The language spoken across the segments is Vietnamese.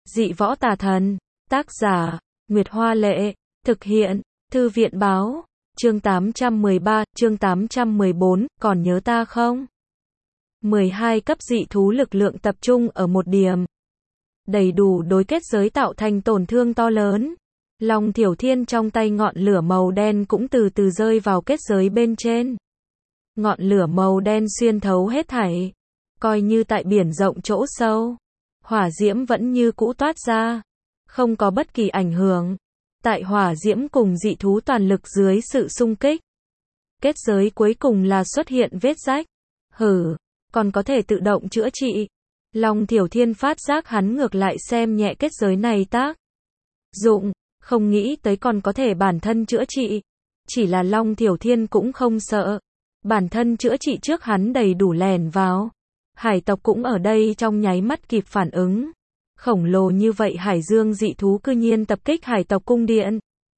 Dị võ tà thần. Tác giả, Nguyệt Hoa Lệ. Thực hiện, Thư viện Báo. Chương 813, chương 814, còn nhớ ta không? 12 cấp dị thú lực lượng tập trung ở một điểm. Đầy đủ đối kết giới tạo thành tổn thương to lớn. Long Thiểu Thiên trong tay ngọn lửa màu đen cũng từ từ rơi vào kết giới bên trên. Ngọn lửa màu đen xuyên thấu hết thảy. Coi như tại biển rộng chỗ sâu. Hỏa diễm vẫn như cũ toát ra. Không có bất kỳ ảnh hưởng. Tại hỏa diễm cùng dị thú toàn lực dưới sự xung kích. Kết giới cuối cùng là xuất hiện vết rách. Còn có thể tự động chữa trị. Long Thiểu Thiên phát giác hắn ngược lại xem nhẹ kết giới này tác dụng, không nghĩ tới còn có thể bản thân chữa trị. Chỉ là Long Thiểu Thiên cũng không sợ. Bản thân chữa trị trước hắn đầy đủ lèn vào. Hải tộc cũng ở đây trong nháy mắt kịp phản ứng. Khổng lồ như vậy hải dương dị thú cư nhiên tập kích hải tộc cung điện.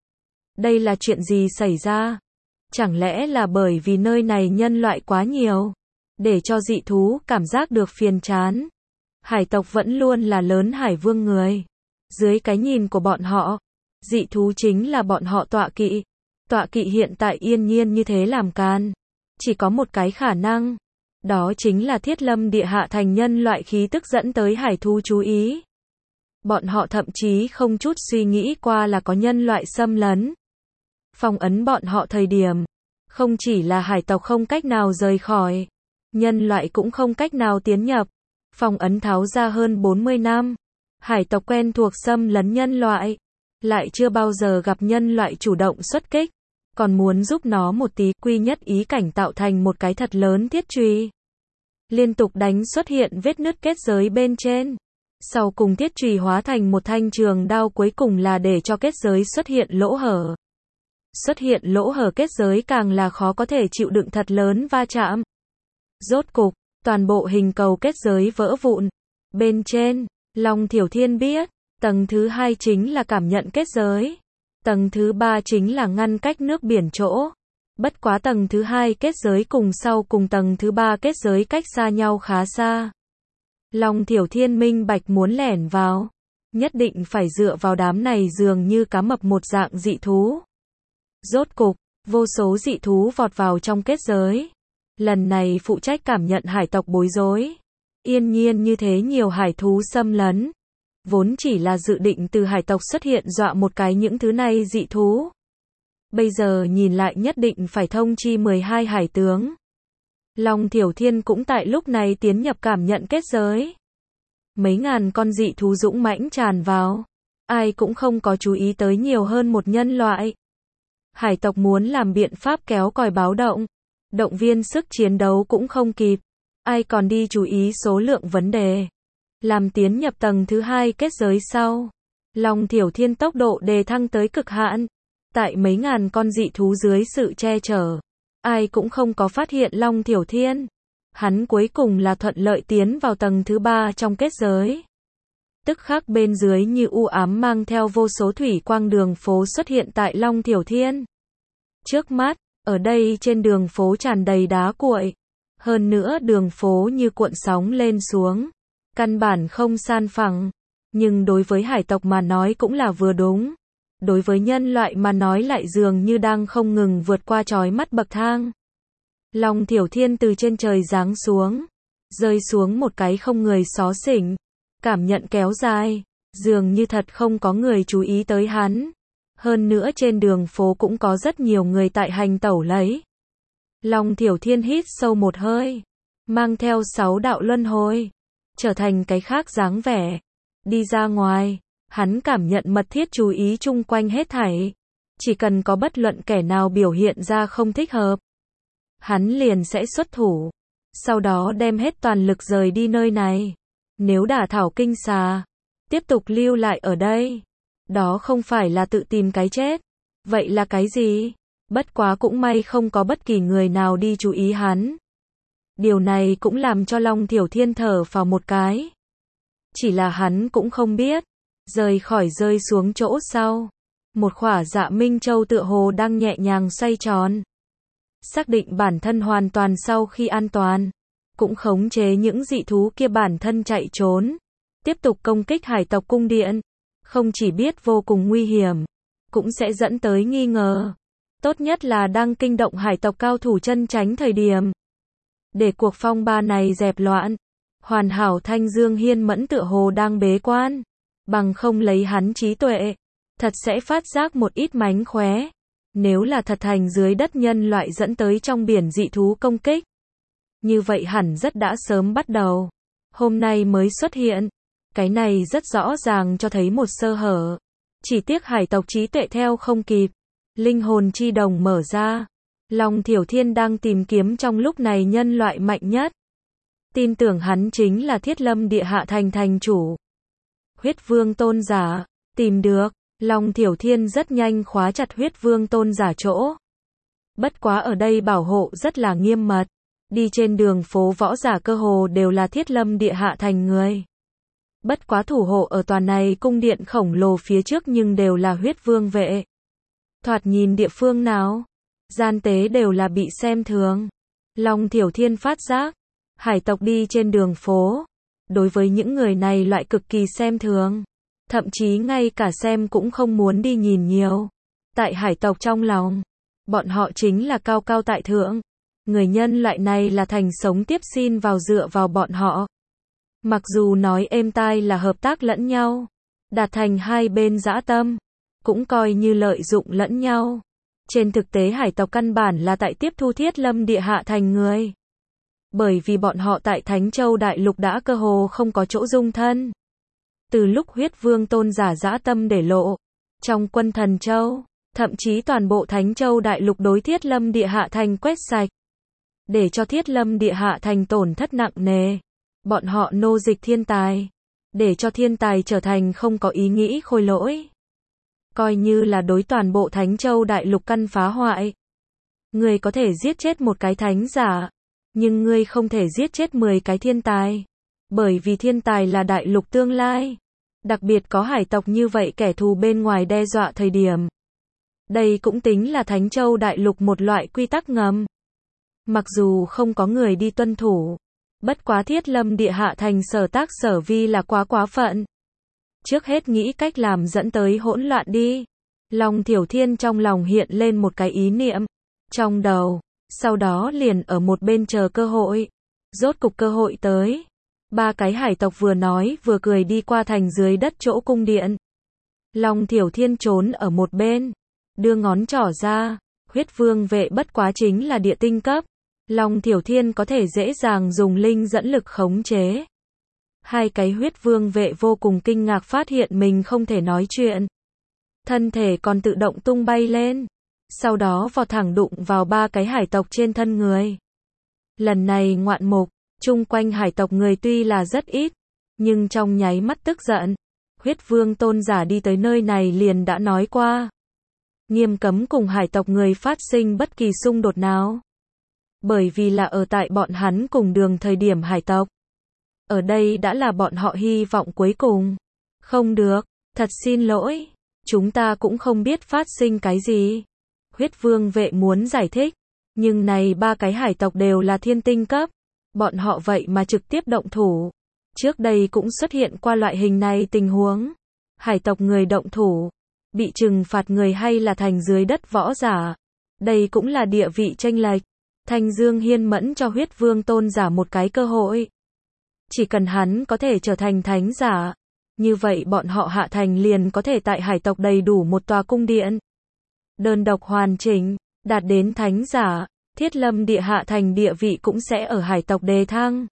Đây là chuyện gì xảy ra? Chẳng lẽ là bởi vì nơi này nhân loại quá nhiều, để cho dị thú cảm giác được phiền chán? Hải tộc vẫn luôn là lớn hải vương người. Dưới cái nhìn của bọn họ, dị thú chính là bọn họ tọa kỵ. Tọa kỵ hiện tại yên nhiên như thế làm can. Chỉ có một cái khả năng. Đó chính là thiết lâm địa hạ thành nhân loại khí tức dẫn tới hải thú chú ý. Bọn họ thậm chí không chút suy nghĩ qua là có nhân loại xâm lấn. Phong ấn bọn họ thời điểm. Không chỉ là hải tộc không cách nào rời khỏi. Nhân loại cũng không cách nào tiến nhập. Phong ấn tháo ra hơn 40 năm. Hải tộc quen thuộc xâm lấn nhân loại. Lại chưa bao giờ gặp nhân loại chủ động xuất kích. Còn muốn giúp nó một tí, quy nhất ý cảnh tạo thành một cái thật lớn thiết chùy. Liên tục đánh xuất hiện vết nứt kết giới bên trên. Sau cùng thiết chùy hóa thành một thanh trường đao, cuối cùng là để cho kết giới xuất hiện lỗ hở. Xuất hiện lỗ hở kết giới càng là khó có thể chịu đựng thật lớn va chạm. Rốt cục, toàn bộ hình cầu kết giới vỡ vụn. Bên trên, Long Thiểu Thiên biết, tầng thứ 2 chính là cảm nhận kết giới. Tầng thứ 3 chính là ngăn cách nước biển chỗ. Bất quá tầng thứ 2 kết giới cùng sau cùng tầng thứ 3 kết giới cách xa nhau khá xa. Long Thiểu Thiên minh bạch muốn lẻn vào. Nhất định phải dựa vào đám này dường như cá mập một dạng dị thú. Rốt cục, vô số dị thú vọt vào trong kết giới. Lần này phụ trách cảm nhận hải tộc bối rối. Yên nhiên như thế nhiều hải thú xâm lấn. Vốn chỉ là dự định từ hải tộc xuất hiện dọa một cái những thứ này dị thú. Bây giờ nhìn lại nhất định phải thông chi 12 hải tướng. Long Thiểu Thiên cũng tại lúc này tiến nhập cảm nhận kết giới. Mấy ngàn con dị thú dũng mãnh tràn vào. Ai cũng không có chú ý tới nhiều hơn một nhân loại. Hải tộc muốn làm biện pháp kéo còi báo động. Động viên sức chiến đấu cũng không kịp. Ai còn đi chú ý số lượng vấn đề. Làm tiến nhập tầng thứ 2 kết giới sau. Long Thiểu Thiên tốc độ đề thăng tới cực hạn. Tại mấy ngàn con dị thú dưới sự che chở. Ai cũng không có phát hiện Long Thiểu Thiên. Hắn cuối cùng là thuận lợi tiến vào tầng thứ 3 trong kết giới. Tức khắc bên dưới như u ám mang theo vô số thủy quang đường phố xuất hiện tại Long Thiểu Thiên. Trước mắt, ở đây trên đường phố tràn đầy đá cuội. Hơn nữa đường phố như cuộn sóng lên xuống. Căn bản không san phẳng. Nhưng đối với hải tộc mà nói cũng là vừa đúng. Đối với nhân loại mà nói lại dường như đang không ngừng vượt qua chói mắt bậc thang. Long Thiểu Thiên từ trên trời giáng xuống. Rơi xuống một cái không người xó xỉnh. Cảm nhận kéo dài. Dường như thật không có người chú ý tới hắn. Hơn nữa trên đường phố cũng có rất nhiều người tại hành tẩu lấy. Long Thiểu Thiên hít sâu một hơi. Mang theo 6 đạo luân hồi. Trở thành cái khác dáng vẻ. Đi ra ngoài. Hắn cảm nhận mật thiết chú ý chung quanh hết thảy. Chỉ cần có bất luận kẻ nào biểu hiện ra không thích hợp. Hắn liền sẽ xuất thủ. Sau đó đem hết toàn lực rời đi nơi này. Nếu đả thảo kinh xà. Tiếp tục lưu lại ở đây. Đó không phải là tự tìm cái chết. Vậy là cái gì? Bất quá cũng may không có bất kỳ người nào đi chú ý hắn. Điều này cũng làm cho Long Thiểu Thiên thở phào một cái. Chỉ là hắn cũng không biết. Rời khỏi rơi xuống chỗ sau. Một khỏa dạ minh châu tựa hồ đang nhẹ nhàng xoay tròn. Xác định bản thân hoàn toàn sau khi an toàn. Cũng khống chế những dị thú kia bản thân chạy trốn. tiếp tục công kích hải tộc cung điện. Không chỉ biết vô cùng nguy hiểm, cũng sẽ dẫn tới nghi ngờ. Tốt nhất là đang kinh động hải tộc cao thủ chân tránh thời điểm. Để cuộc phong ba này dẹp loạn, hoàn hảo Thanh Dương Hiên Mẫn tựa hồ đang bế quan. Bằng không lấy hắn trí tuệ, thật sẽ phát giác một ít mánh khóe. Nếu là thật thành dưới đất nhân loại dẫn tới trong biển dị thú công kích, như vậy hẳn rất đã sớm bắt đầu. Hôm nay mới xuất hiện. Cái này rất rõ ràng cho thấy một sơ hở. Chỉ tiếc hải tộc trí tuệ theo không kịp. Linh hồn chi đồng mở ra. Long Thiểu Thiên đang tìm kiếm trong lúc này nhân loại mạnh nhất. Tin tưởng hắn chính là Thiết Lâm Địa Hạ Thành thành chủ. Huyết Vương Tôn Giả. Tìm được. Long Thiểu Thiên rất nhanh khóa chặt Huyết Vương Tôn Giả chỗ. Bất quá ở đây bảo hộ rất là nghiêm mật. Đi trên đường phố võ giả cơ hồ đều là Thiết Lâm Địa Hạ Thành người. Bất quá thủ hộ ở toàn này cung điện khổng lồ phía trước nhưng đều là huyết vương vệ. Thoạt nhìn địa phương nào, gian tế đều là bị xem thường. Long Thiểu Thiên phát giác, hải tộc đi trên đường phố. Đối với những người này loại cực kỳ xem thường. Thậm chí ngay cả xem cũng không muốn đi nhìn nhiều. Tại hải tộc trong lòng, bọn họ chính là cao cao tại thượng. Người nhân loại này là thành sống tiếp xin vào dựa vào bọn họ. Mặc dù nói êm tai là hợp tác lẫn nhau, đạt thành hai bên dã tâm, cũng coi như lợi dụng lẫn nhau. Trên thực tế hải tộc căn bản là tại tiếp thu Thiết Lâm Địa Hạ Thành người. Bởi vì bọn họ tại Thánh Châu Đại Lục đã cơ hồ không có chỗ dung thân. Từ lúc Huyết Vương Tôn Giả dã tâm để lộ, trong quân Thần Châu, thậm chí toàn bộ Thánh Châu Đại Lục đối Thiết Lâm Địa Hạ Thành quét sạch. Để cho Thiết Lâm Địa Hạ Thành tổn thất nặng nề. Bọn họ nô dịch thiên tài. Để cho thiên tài trở thành không có ý nghĩ khôi lỗi. Coi như là đối toàn bộ Thánh Châu Đại Lục căn phá hoại. Ngươi có thể giết chết một cái thánh giả. Nhưng ngươi không thể giết chết 10 cái thiên tài. Bởi vì thiên tài là đại lục tương lai. Đặc biệt có hải tộc như vậy kẻ thù bên ngoài đe dọa thời điểm. Đây cũng tính là Thánh Châu Đại Lục một loại quy tắc ngầm. Mặc dù không có người đi tuân thủ. Bất quá Thiết Lâm Địa Hạ Thành sở tác sở vi là quá phận. Trước hết nghĩ cách làm dẫn tới hỗn loạn đi. Long Thiểu Thiên trong lòng hiện lên một cái ý niệm. Trong đầu. Sau đó liền ở một bên chờ cơ hội. Rốt cục cơ hội tới. 3 cái hải tộc vừa nói vừa cười đi qua thành dưới đất chỗ cung điện. Long Thiểu Thiên trốn ở một bên. Đưa ngón trỏ ra. Huyết Vương vệ bất quá chính là địa tinh cấp. Long Thiểu Thiên có thể dễ dàng dùng linh dẫn lực khống chế. 2 cái huyết vương vệ vô cùng kinh ngạc phát hiện mình không thể nói chuyện. Thân thể còn tự động tung bay lên. Sau đó vọt thẳng đụng vào 3 cái hải tộc trên thân người. Lần này ngoạn mục, chung quanh hải tộc người tuy là rất ít, nhưng trong nháy mắt tức giận. Huyết Vương Tôn Giả đi tới nơi này liền đã nói qua. Nghiêm cấm cùng hải tộc người phát sinh bất kỳ xung đột nào. Bởi vì là ở tại bọn hắn cùng đường thời điểm hải tộc. Ở đây đã là bọn họ hy vọng cuối cùng. Không được, thật xin lỗi. Chúng ta cũng không biết phát sinh cái gì. Huyết Vương vệ muốn giải thích. Nhưng này 3 cái hải tộc đều là thiên tinh cấp. Bọn họ vậy mà trực tiếp động thủ. Trước đây cũng xuất hiện qua loại hình này tình huống. Hải tộc người động thủ. Bị trừng phạt người hay là thành dưới đất võ giả. Đây cũng là địa vị chênh lệch. Thanh Dương Hiên Mẫn cho Huyết Vương Tôn Giả một cái cơ hội. Chỉ cần hắn có thể trở thành thánh giả. Như vậy bọn họ hạ thành liền có thể tại hải tộc đầy đủ một tòa cung điện. Đơn độc hoàn chỉnh, đạt đến thánh giả. Thiết Lâm Địa Hạ Thành địa vị cũng sẽ ở hải tộc đề thăng.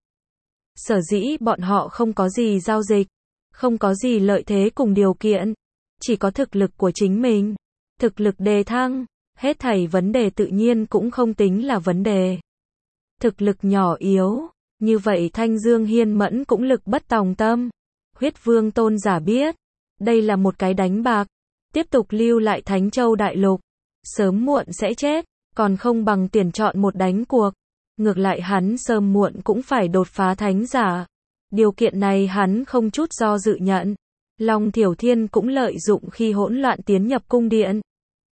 Sở dĩ bọn họ không có gì giao dịch. Không có gì lợi thế cùng điều kiện. Chỉ có thực lực của chính mình. Thực lực đề thăng. Hết thảy vấn đề tự nhiên cũng không tính là vấn đề. Thực lực nhỏ yếu. Như vậy Thanh Dương Hiên Mẫn cũng lực bất tòng tâm. Huyết Vương Tôn Giả biết. Đây là một cái đánh bạc. Tiếp tục lưu lại Thánh Châu Đại Lục. Sớm muộn sẽ chết. Còn không bằng tuyển chọn một đánh cuộc. Ngược lại hắn sớm muộn cũng phải đột phá thánh giả. Điều kiện này hắn không chút do dự nhận. Long Thiểu Thiên cũng lợi dụng khi hỗn loạn tiến nhập cung điện.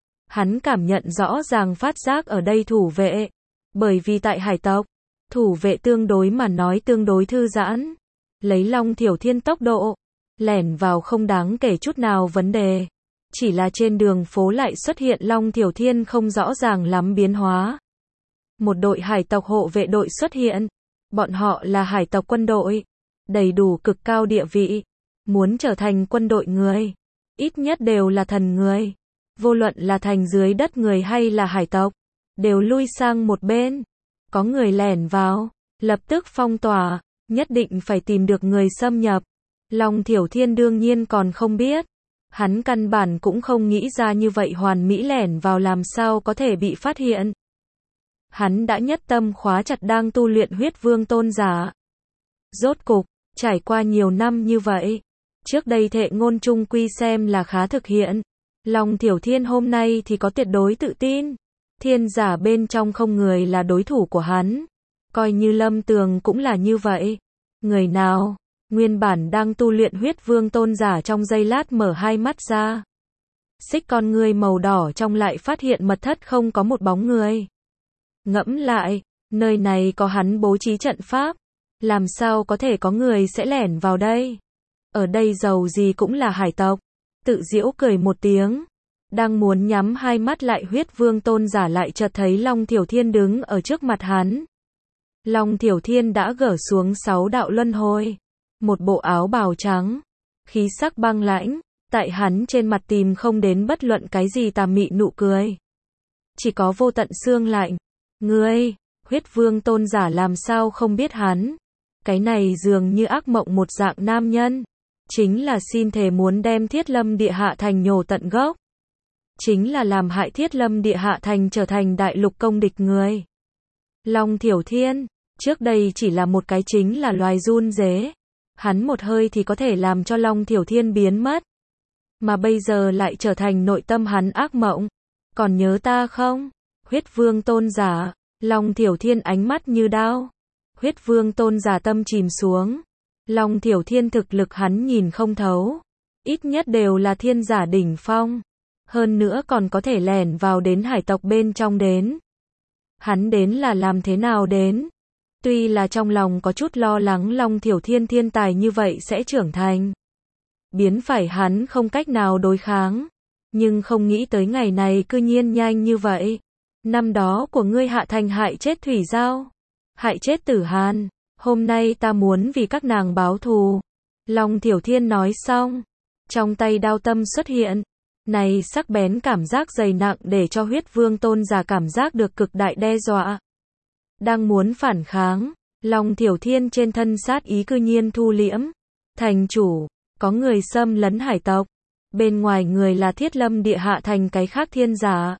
Hắn cảm nhận rõ ràng phát giác ở đây thủ vệ. Bởi vì tại hải tộc, thủ vệ tương đối mà nói tương đối thư giãn. lấy Long Thiểu Thiên tốc độ, lẻn vào không đáng kể chút nào vấn đề. Chỉ là trên đường phố lại xuất hiện Long Thiểu Thiên không rõ ràng lắm biến hóa. Một đội hải tộc hộ vệ đội xuất hiện. Bọn họ là hải tộc quân đội, đầy đủ cực cao địa vị. Muốn trở thành quân đội người, ít nhất đều là thần người. Vô luận là thành dưới đất người hay là hải tộc, đều lui sang một bên. Có người lẻn vào, lập tức phong tỏa, nhất định phải tìm được người xâm nhập. Long Thiểu Thiên đương nhiên còn không biết. Hắn căn bản cũng không nghĩ ra như vậy hoàn mỹ lẻn vào làm sao có thể bị phát hiện. Hắn đã nhất tâm khóa chặt đang tu luyện huyết vương tôn giả. Rốt cục, trải qua nhiều năm như vậy, trước đây thệ ngôn chung quy xem là khá thực hiện. Long Thiểu Thiên hôm nay thì có tuyệt đối tự tin. Thiên giả bên trong không người là đối thủ của hắn. Coi như Lâm Tường cũng là như vậy. Người nào, nguyên bản đang tu luyện huyết vương tôn giả trong giây lát mở hai mắt ra. Xích con ngươi màu đỏ trong lại phát hiện mật thất không có một bóng người. Ngẫm lại, nơi này có hắn bố trí trận pháp. Làm sao có thể có người sẽ lẻn vào đây? Ở đây dầu gì cũng là hải tộc. Tự giễu cười một tiếng. Đang muốn nhắm hai mắt lại huyết vương tôn giả lại chợt thấy Long Thiểu Thiên đứng ở trước mặt hắn. Long Thiểu Thiên đã gỡ xuống 6 đạo luân hồi. Một bộ áo bào trắng. Khí sắc băng lãnh. Tại hắn trên mặt tìm không đến bất luận cái gì tà mị nụ cười. Chỉ có vô tận xương lạnh. Ngươi, huyết vương tôn giả làm sao không biết hắn. Cái này dường như ác mộng một dạng nam nhân. Chính là xin thề muốn đem Thiết Lâm Địa Hạ Thành nhổ tận gốc. Chính là làm hại Thiết Lâm Địa Hạ Thành trở thành đại lục công địch người. Long Thiểu Thiên, trước đây chỉ là một cái chính là loài run rế. Hắn một hơi thì có thể làm cho Long Thiểu Thiên biến mất. Mà bây giờ lại trở thành nội tâm hắn ác mộng. Còn nhớ ta không? Huyết vương tôn giả. Long Thiểu Thiên ánh mắt như đao. Huyết vương tôn giả tâm chìm xuống. Long Thiểu Thiên thực lực hắn nhìn không thấu. Ít nhất đều là thiên giả đỉnh phong. Hơn nữa còn có thể lẻn vào đến hải tộc bên trong đến. Hắn đến là làm thế nào đến? Tuy là trong lòng có chút lo lắng Long Thiểu Thiên thiên tài như vậy sẽ trưởng thành. Biến phải hắn không cách nào đối kháng. Nhưng không nghĩ tới ngày này cư nhiên nhanh như vậy. Năm đó của ngươi hạ thành hại chết Thủy Giao. Hại chết Tử Hàn. Hôm nay ta muốn vì các nàng báo thù. Long Thiểu Thiên nói xong. Trong tay đao tâm xuất hiện. Này sắc bén cảm giác dày nặng để cho huyết vương tôn giả cảm giác được cực đại đe dọa. Đang muốn phản kháng. Long Thiểu Thiên trên thân sát ý cư nhiên thu liễm. Thành chủ, có người xâm lấn hải tộc. Bên ngoài người là Thiết Lâm Địa Hạ Thành cái khác thiên giả.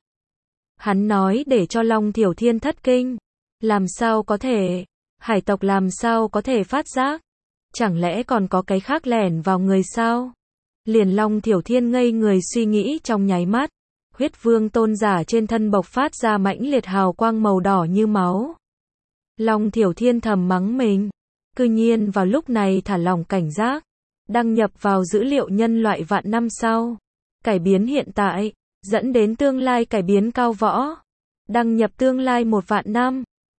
Hắn nói để cho Long Thiểu Thiên thất kinh. Làm sao có thể? Hải tộc làm sao có thể phát giác? Chẳng lẽ còn có cái khác lẻn vào người sao? Liền Long Thiểu Thiên ngây người suy nghĩ trong nháy mắt. Huyết vương tôn giả trên thân bộc phát ra mãnh liệt hào quang màu đỏ như máu. Long Thiểu Thiên thầm mắng mình. Cư nhiên vào lúc này thả lỏng cảnh giác. Đăng nhập vào dữ liệu nhân loại vạn năm sau. Cải biến hiện tại. Dẫn đến tương lai cải biến cao võ. Đăng nhập tương lai 1 vạn năm.